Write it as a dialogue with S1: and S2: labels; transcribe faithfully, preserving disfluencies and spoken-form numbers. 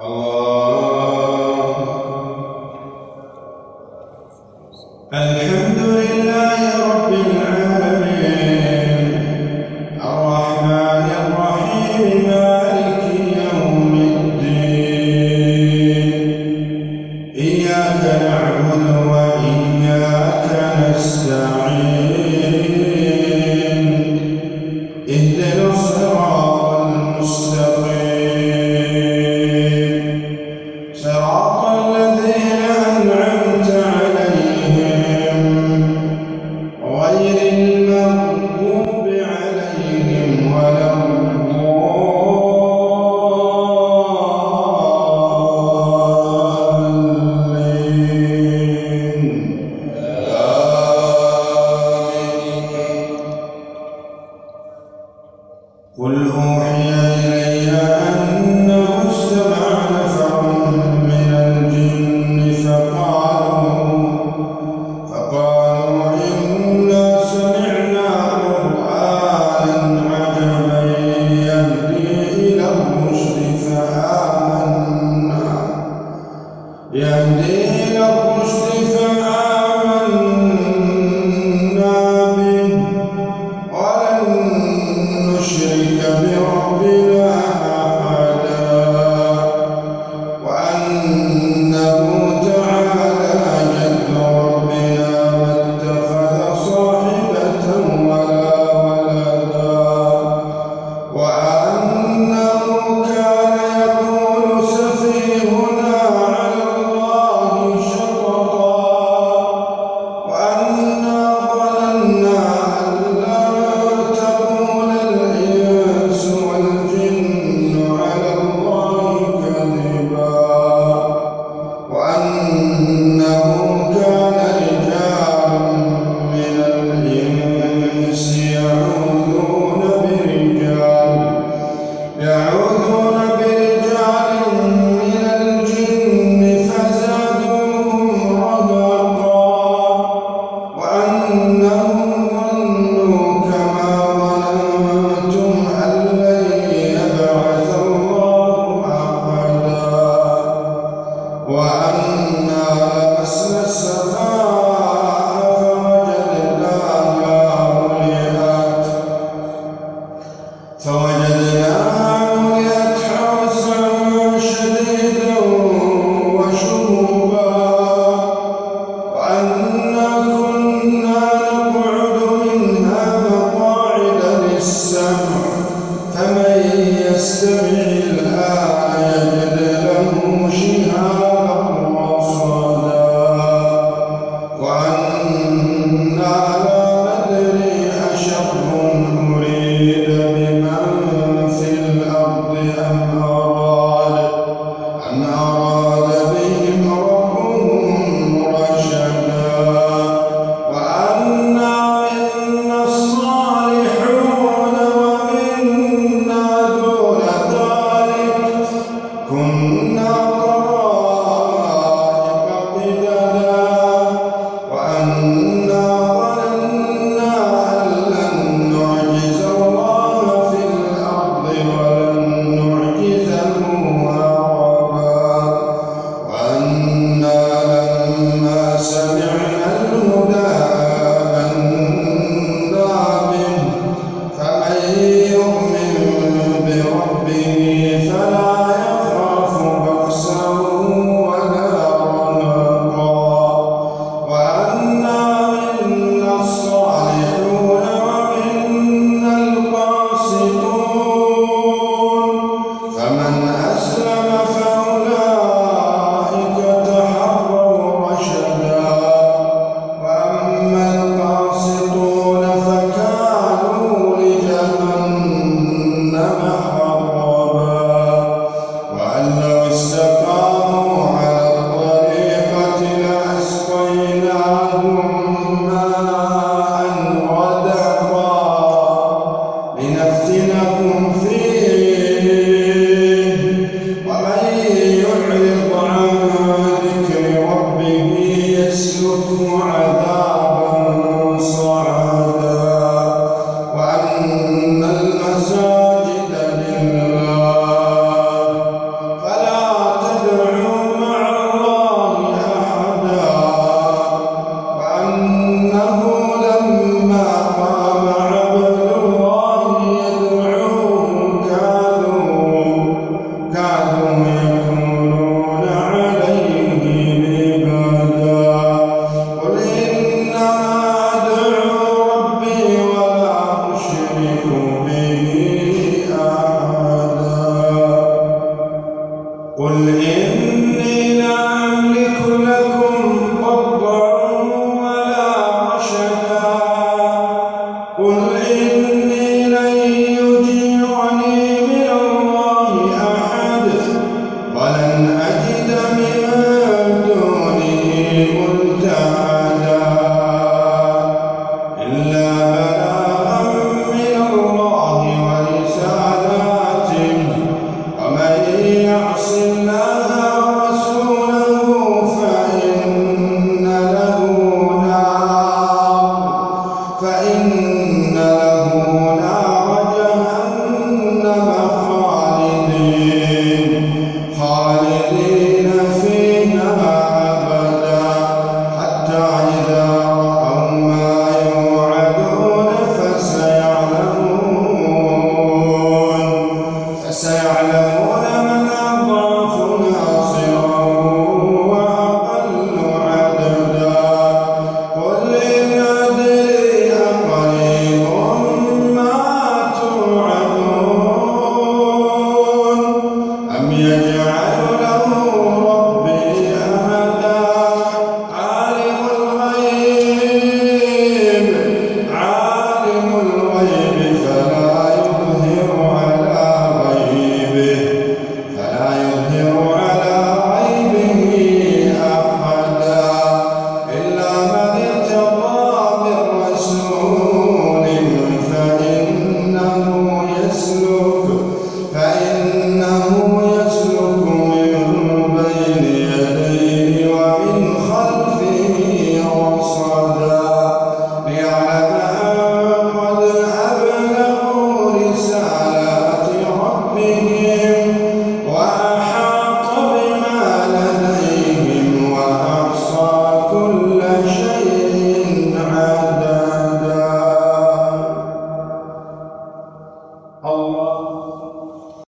S1: الحمد لله رب العالمين الرحمن الرحيم مالك يوم الدين إياك نعبد وإياك نستعين اهدنا الصراط المستقيم صراط الذين أنعمت عليهم غير المغضوب عليهم ولا الضالين. قل أوحي إلي أنه استمع نفر من الجن فقالوا فقالوا إنا سمعنا قرآنا عجبا يهدي إلى الرشد فآمنا يهدي إلى الرشد فآمنا به ولن نشرك بربنا أحدا وأنه تعالى جد ربنا ما اتخذ صاحبة ولا ولدا وأنه كان يقول سفيهنا على الله شططا وأنا ظننا أن لا تقول الإنس والجن على الله كذبا وأنه كان رجال من الإنس يعوذون برجال يعوذون برجال من الجن فزادوهم رهقا وأنهم ظنوا كما ظننتم أن لن يبعث الله أحدا وأنا لمسنا السماء فوجدناها ملئت فوجدناها ملئت حرسا شديدا وشهبا وأنا كنا نقعد منها مقاعد للسمع فمن يستمع الآن يجد له شهابا رصدا وأنا لا ندري أشر أريد بمن في الأرض أم أراد أم أراد بهم ربهم رشدا وأنا منا الصالحون ومنا دون ذلك كنا طرائق قددا وأنا ظننا أن لن نعجز الله في الأرض ولن نعجزه هربا وأنا لما سمعنا الهدى آمنا به فمن يؤمن بربه فلا يخاف بخسا ولا رهقا وأنا منا الصالحون ومنا القاسطون فمن أسلم فأولئك تحروا رشدا وأما القاسطون فكانوا لجهنم حطبا وأن لو استقاموا على الطريقة لأسقيناهم ماء غدقا لنفتنهم فيه ومن يعرض عن ذكر ربه يسلكه عذابا صعدا وأن المساجد لله فلا خالدين